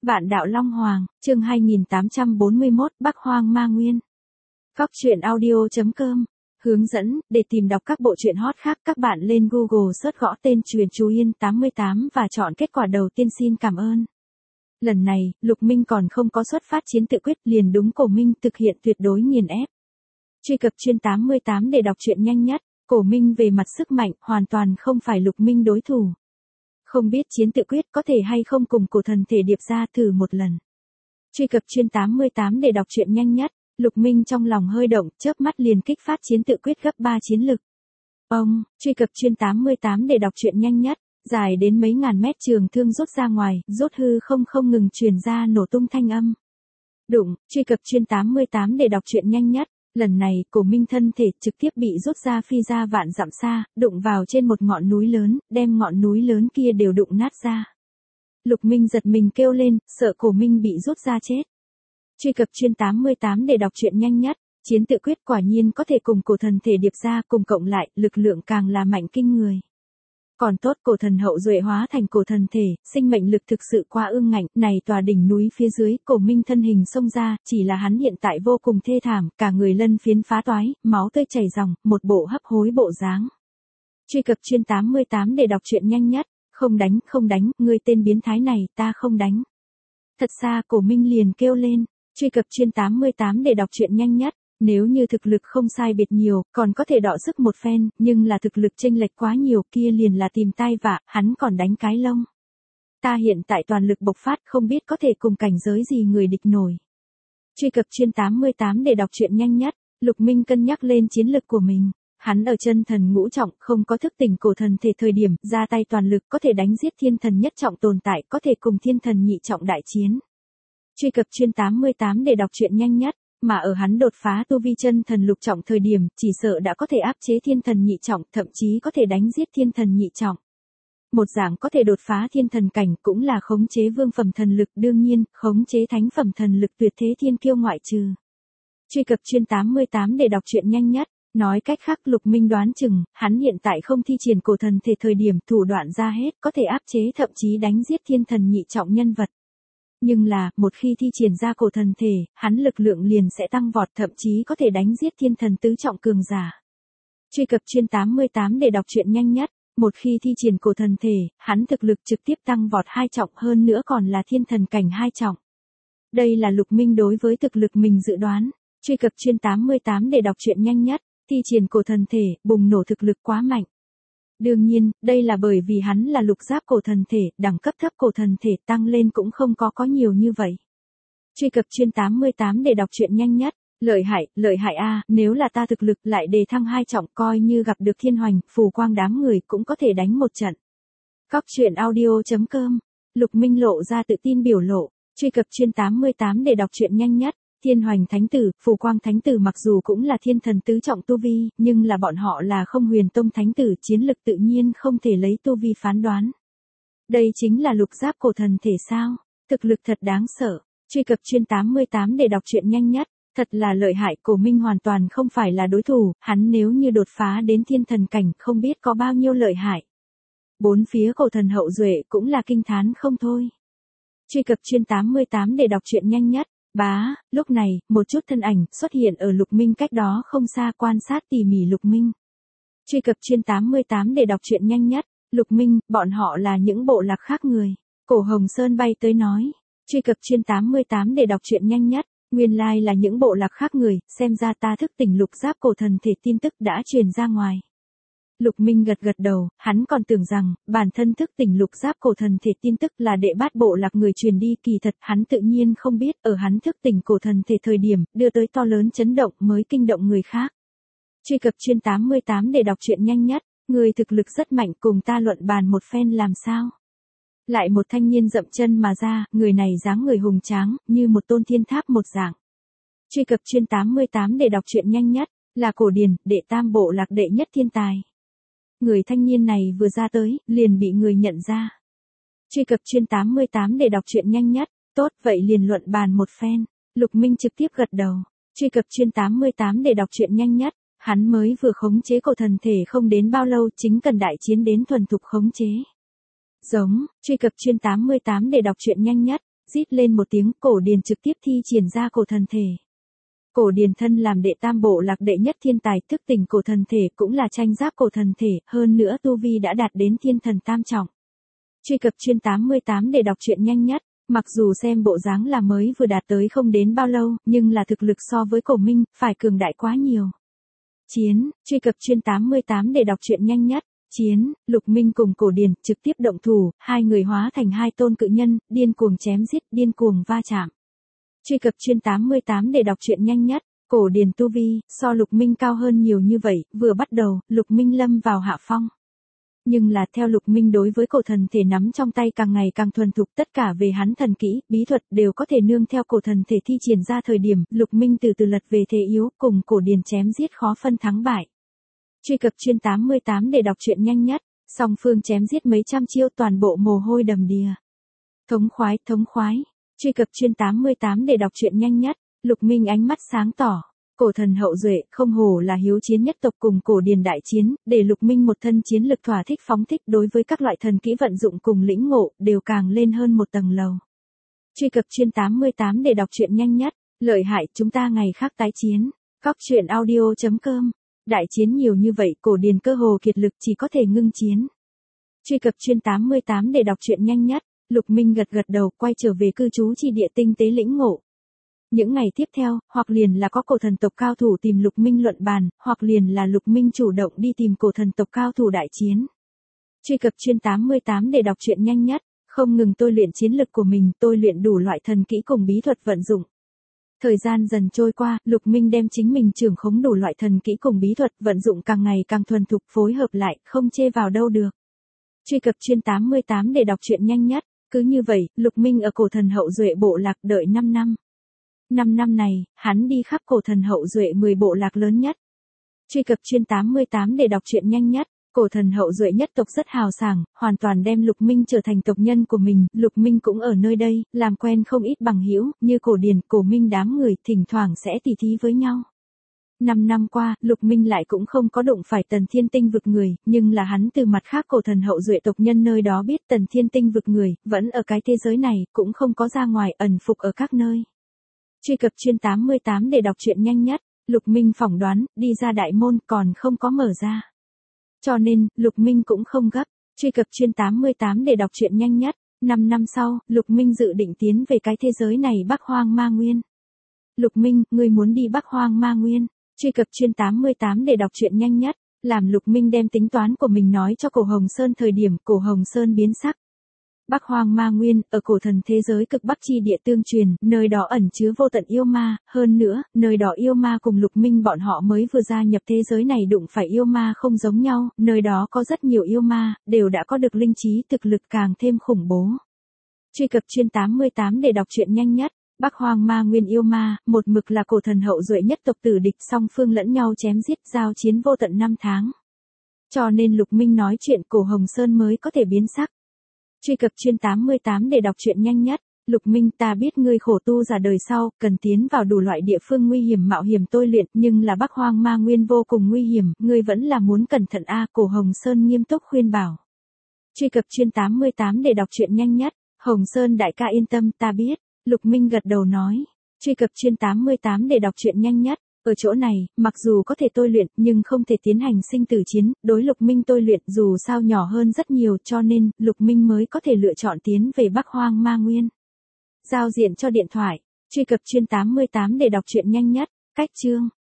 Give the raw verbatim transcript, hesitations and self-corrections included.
Vạn đạo Long Hoàng, chương hai nghìn tám trăm bốn mươi mốt, Bắc Hoang Ma Nguyên. Góc truyện audio chấm com. Hướng dẫn, để tìm đọc các bộ truyện hot khác các bạn lên Google search gõ tên Truyện Chú Yên tám mươi tám và chọn kết quả đầu tiên. Xin cảm ơn. Lần này, Lục Minh còn không có xuất phát chiến tự quyết, liền đúng Cổ Minh thực hiện tuyệt đối nghiền ép. Truy cập Truyện tám mươi tám để đọc truyện nhanh nhất. Cổ Minh về mặt sức mạnh hoàn toàn không phải Lục Minh đối thủ. Không biết chiến tự quyết có thể hay không cùng cổ thần thể điệp ra thử một lần. Truy cập Truyện tám mươi tám để đọc truyện nhanh nhất. Lục Minh trong lòng hơi động, chớp mắt liền kích phát chiến tự quyết gấp ba chiến lực. Ông, truy cập Truyện tám mươi tám để đọc truyện nhanh nhất. Dài đến mấy ngàn mét trường thương rút ra ngoài, rốt hư không không ngừng truyền ra nổ tung thanh âm. Đụng, truy cập Truyện tám mươi tám để đọc truyện nhanh nhất. Lần này, Cổ Minh thân thể trực tiếp bị rút ra phi ra vạn dặm xa, đụng vào trên một ngọn núi lớn, đem ngọn núi lớn kia đều đụng nát ra. Lục Minh giật mình kêu lên, sợ Cổ Minh bị rút ra chết. Truy cập Truyện tám mươi tám để đọc truyện nhanh nhất. Chiến tự quyết quả nhiên có thể cùng cổ thần thể điệp ra, cùng cộng lại, lực lượng càng là mạnh kinh người. Còn tốt cổ thần hậu duệ hóa thành cổ thần thể, sinh mệnh lực thực sự quá ương ngạnh, này tòa đỉnh núi phía dưới, Cổ Minh thân hình xông ra, chỉ là hắn hiện tại vô cùng thê thảm, cả người lân phiến phá toái, máu tươi chảy ròng, một bộ hấp hối bộ dáng. Truy cập Truyện tám mươi tám để đọc truyện nhanh nhất. Không đánh, không đánh, ngươi tên biến thái này, ta không đánh. Thật xa, Cổ Minh liền kêu lên. Truy cập Truyện tám mươi tám để đọc truyện nhanh nhất. Nếu như thực lực không sai biệt nhiều, còn có thể đọ sức một phen, nhưng là thực lực chênh lệch quá nhiều kia liền là tìm tai vạ, hắn còn đánh cái lông. Ta hiện tại toàn lực bộc phát, không biết có thể cùng cảnh giới gì người địch nổi. Truy cập Truyện tám mươi tám để đọc truyện nhanh nhất. Lục Minh cân nhắc lên chiến lực của mình. Hắn ở chân thần ngũ trọng, không có thức tỉnh cổ thần thể thời điểm, ra tay toàn lực có thể đánh giết thiên thần nhất trọng tồn tại, có thể cùng thiên thần nhị trọng đại chiến. Truy cập Truyện tám mươi tám để đọc truyện nhanh nhất. Mà ở hắn đột phá tu vi chân thần lục trọng thời điểm, chỉ sợ đã có thể áp chế thiên thần nhị trọng, thậm chí có thể đánh giết thiên thần nhị trọng. Một dạng có thể đột phá thiên thần cảnh cũng là khống chế vương phẩm thần lực, đương nhiên, khống chế thánh phẩm thần lực tuyệt thế thiên kiêu ngoại trừ. Truy cập Truyện tám mươi tám để đọc truyện nhanh nhất. Nói cách khác, Lục Minh đoán chừng, hắn hiện tại không thi triển cổ thần thể thời điểm thủ đoạn ra hết, có thể áp chế thậm chí đánh giết thiên thần nhị trọng nhân vật. Nhưng là, một khi thi triển ra cổ thần thể, hắn lực lượng liền sẽ tăng vọt, thậm chí có thể đánh giết thiên thần tứ trọng cường giả. Truy cập Truyện tám mươi tám để đọc truyện nhanh nhất. Một khi thi triển cổ thần thể, hắn thực lực trực tiếp tăng vọt hai trọng, hơn nữa còn là thiên thần cảnh hai trọng. Đây là Lục Minh đối với thực lực mình dự đoán. Truy cập Truyện tám mươi tám để đọc truyện nhanh nhất. Thi triển cổ thần thể, bùng nổ thực lực quá mạnh. Đương nhiên, đây là bởi vì hắn là lục giáp cổ thần thể, đẳng cấp thấp cổ thần thể tăng lên cũng không có có nhiều như vậy. Truy cập Truyện tám mươi tám để đọc truyện nhanh nhất. Lợi hại, lợi hại a, nếu là ta thực lực lại đề thăng hai trọng, coi như gặp được thiên hoành, phù quang đám người cũng có thể đánh một trận. Góc truyện audio chấm com. Lục Minh lộ ra tự tin biểu lộ. Truy cập Truyện tám mươi tám để đọc truyện nhanh nhất. Thiên hoành thánh tử, phù quang thánh tử mặc dù cũng là thiên thần tứ trọng tu vi, nhưng là bọn họ là không huyền tông thánh tử, chiến lực tự nhiên không thể lấy tu vi phán đoán. Đây chính là lục giáp cổ thần thể sao? Thực lực thật đáng sợ. Truy cập Truyện tám mươi tám để đọc truyện nhanh nhất. Thật là lợi hại, Cổ Minh hoàn toàn không phải là đối thủ, hắn nếu như đột phá đến thiên thần cảnh không biết có bao nhiêu lợi hại. Bốn phía cổ thần hậu duệ cũng là kinh thán không thôi. Truy cập Truyện tám mươi tám để đọc truyện nhanh nhất. Bá, lúc này, một chút thân ảnh xuất hiện ở Lục Minh cách đó không xa, quan sát tỉ mỉ Lục Minh. Truy cập Truyện tám mươi tám để đọc truyện nhanh nhất. Lục Minh, bọn họ là những bộ lạc khác người. Cổ Hồng Sơn bay tới nói. Truy cập Truyện tám mươi tám để đọc truyện nhanh nhất. Nguyên lai là những bộ lạc khác người, xem ra ta thức tỉnh lục giáp cổ thần thể tin tức đã truyền ra ngoài. Lục Minh gật gật đầu, hắn còn tưởng rằng, bản thân thức tỉnh lục giáp cổ thần thể tin tức là đệ bát bộ lạc người truyền đi, kỳ thật hắn tự nhiên không biết, ở hắn thức tỉnh cổ thần thể thời điểm, đưa tới to lớn chấn động mới kinh động người khác. Truy cập Truyện tám mươi tám để đọc truyện nhanh nhất. Người thực lực rất mạnh, cùng ta luận bàn một phen làm sao? Lại một thanh niên dậm chân mà ra, người này dáng người hùng tráng, như một tôn thiên tháp một dạng. Truy cập Truyện tám mươi tám để đọc truyện nhanh nhất. Là Cổ Điền, đệ tam bộ lạc đệ nhất thiên tài. Người thanh niên này vừa ra tới, liền bị người nhận ra. Truy cập Truyện tám mươi tám để đọc truyện nhanh nhất. Tốt, vậy liền luận bàn một phen. Lục Minh trực tiếp gật đầu. Truy cập Truyện tám mươi tám để đọc truyện nhanh nhất. Hắn mới vừa khống chế cổ thần thể không đến bao lâu, chính cần đại chiến đến thuần thục khống chế. Giống, truy cập Truyện tám mươi tám để đọc truyện nhanh nhất. Rít lên một tiếng, cổ điền trực tiếp thi triển ra cổ thần thể. Cổ điền thân làm đệ tam bộ lạc đệ nhất thiên tài, thức tỉnh cổ thần thể cũng là tranh giác cổ thần thể, hơn nữa tu vi đã đạt đến thiên thần tam trọng. Truy cập chuyên tám mươi tám để đọc truyện nhanh nhất. Mặc dù xem bộ dáng là mới vừa đạt tới không đến bao lâu, nhưng là thực lực so với cổ minh, phải cường đại quá nhiều. Chiến, truy cập chuyên tám mươi tám để đọc truyện nhanh nhất. Chiến, Lục Minh cùng cổ điền, trực tiếp động thủ, hai người hóa thành hai tôn cự nhân, điên cuồng chém giết, điên cuồng va chạm. Truy cập chuyên tám mươi tám để đọc truyện nhanh nhất. Cổ điền tu vi, so Lục Minh cao hơn nhiều như vậy, vừa bắt đầu, Lục Minh lâm vào hạ phong. Nhưng là theo Lục Minh đối với cổ thần thể nắm trong tay càng ngày càng thuần thục, tất cả về hắn thần kỹ, bí thuật đều có thể nương theo cổ thần thể thi triển ra thời điểm, Lục Minh từ từ lật về thế yếu, cùng cổ điền chém giết khó phân thắng bại. Truy cập chuyên tám mươi tám để đọc truyện nhanh nhất. Song phương chém giết mấy trăm chiêu, toàn bộ mồ hôi đầm đìa. Thống khoái, thống khoái. Truy cập chuyên tám mươi tám để đọc truyện nhanh nhất. Lục Minh ánh mắt sáng tỏ. Cổ thần hậu duệ, không hổ là hiếu chiến nhất tộc, cùng cổ điền đại chiến, để Lục Minh một thân chiến lực thỏa thích phóng thích, đối với các loại thần kỹ vận dụng cùng lĩnh ngộ, đều càng lên hơn một tầng lầu. Truy cập chuyên tám mươi tám để đọc truyện nhanh nhất. Lợi hại, chúng ta ngày khác tái chiến. Góc truyện audio chấm com. Đại chiến nhiều như vậy, cổ điền cơ hồ kiệt lực, chỉ có thể ngưng chiến. Truy cập chuyên tám mươi tám để đọc truyện nhanh nhất. Lục Minh gật gật đầu, quay trở về cư trú chi địa tinh tế lĩnh ngộ. Những ngày tiếp theo, hoặc liền là có cổ thần tộc cao thủ tìm Lục Minh luận bàn, hoặc liền là Lục Minh chủ động đi tìm cổ thần tộc cao thủ đại chiến. Truy cập chuyên tám mươi tám để đọc truyện nhanh nhất. Không ngừng tôi luyện chiến lực của mình, tôi luyện đủ loại thần kỹ cùng bí thuật vận dụng. Thời gian dần trôi qua, Lục Minh đem chính mình trưởng khống đủ loại thần kỹ cùng bí thuật vận dụng càng ngày càng thuần thục, phối hợp lại, không chê vào đâu được. Truy cập chuyên tám mươi tám để đọc truyện nhanh nhất. Cứ như vậy, Lục Minh ở cổ thần hậu duệ bộ lạc đợi năm năm. năm năm này, hắn đi khắp cổ thần hậu duệ mười bộ lạc lớn nhất. Truy cập chuyên tám mươi tám để đọc truyện nhanh nhất. Cổ thần hậu duệ nhất tộc rất hào sảng, hoàn toàn đem Lục Minh trở thành tộc nhân của mình, Lục Minh cũng ở nơi đây, làm quen không ít bằng hữu, như cổ điền, cổ minh đám người, thỉnh thoảng sẽ tỉ thí với nhau. Năm năm qua, Lục Minh lại cũng không có đụng phải Tần Thiên Tinh vực người, nhưng là hắn từ mặt khác cổ thần hậu duệ tộc nhân nơi đó biết Tần Thiên Tinh vực người, vẫn ở cái thế giới này, cũng không có ra ngoài ẩn phục ở các nơi. Truy cập chuyên tám mươi tám để đọc truyện nhanh nhất. Lục Minh phỏng đoán, đi ra đại môn còn không có mở ra. Cho nên, Lục Minh cũng không gấp. Truy cập chuyên tám mươi tám để đọc truyện nhanh nhất. năm năm sau, Lục Minh dự định tiến về cái thế giới này Bắc Hoang Ma Nguyên. Lục Minh, ngươi muốn đi Bắc Hoang Ma Nguyên. Truy cập chuyên tám mươi tám để đọc truyện nhanh nhất. Làm Lục Minh đem tính toán của mình nói cho Cổ Hồng Sơn thời điểm, Cổ Hồng Sơn biến sắc. Bắc Hoang Ma Nguyên, ở cổ thần thế giới cực Bắc chi địa tương truyền, nơi đó ẩn chứa vô tận yêu ma, hơn nữa, nơi đó yêu ma cùng Lục Minh bọn họ mới vừa gia nhập thế giới này đụng phải yêu ma không giống nhau, nơi đó có rất nhiều yêu ma, đều đã có được linh trí, thực lực càng thêm khủng bố. Truy cập chuyên tám mươi tám để đọc truyện nhanh nhất. Bắc Hoang Ma Nguyên yêu ma, một mực là cổ thần hậu duệ nhất tộc tử địch, song phương lẫn nhau chém giết, giao chiến vô tận năm tháng. Cho nên Lục Minh nói chuyện Cổ Hồng Sơn mới có thể biến sắc. Truy cập chuyên tám mươi tám để đọc truyện nhanh nhất. Lục Minh, ta biết ngươi khổ tu giả đời sau, cần tiến vào đủ loại địa phương nguy hiểm mạo hiểm tôi luyện, nhưng là Bắc Hoang Ma Nguyên vô cùng nguy hiểm, ngươi vẫn là muốn cẩn thận a. Cổ Hồng Sơn nghiêm túc khuyên bảo. Truy cập chuyên tám mươi tám để đọc truyện nhanh nhất. Hồng Sơn đại ca yên tâm, ta biết. Lục Minh gật đầu nói. Truy cập chuyên tám mươi tám để đọc truyện nhanh nhất. Ở chỗ này, mặc dù có thể tôi luyện, nhưng không thể tiến hành sinh tử chiến, đối Lục Minh tôi luyện dù sao nhỏ hơn rất nhiều, cho nên, Lục Minh mới có thể lựa chọn tiến về Bắc Hoang Ma Nguyên. Giao diện cho điện thoại. Truy cập chuyên tám mươi tám để đọc truyện nhanh nhất. Cách chương.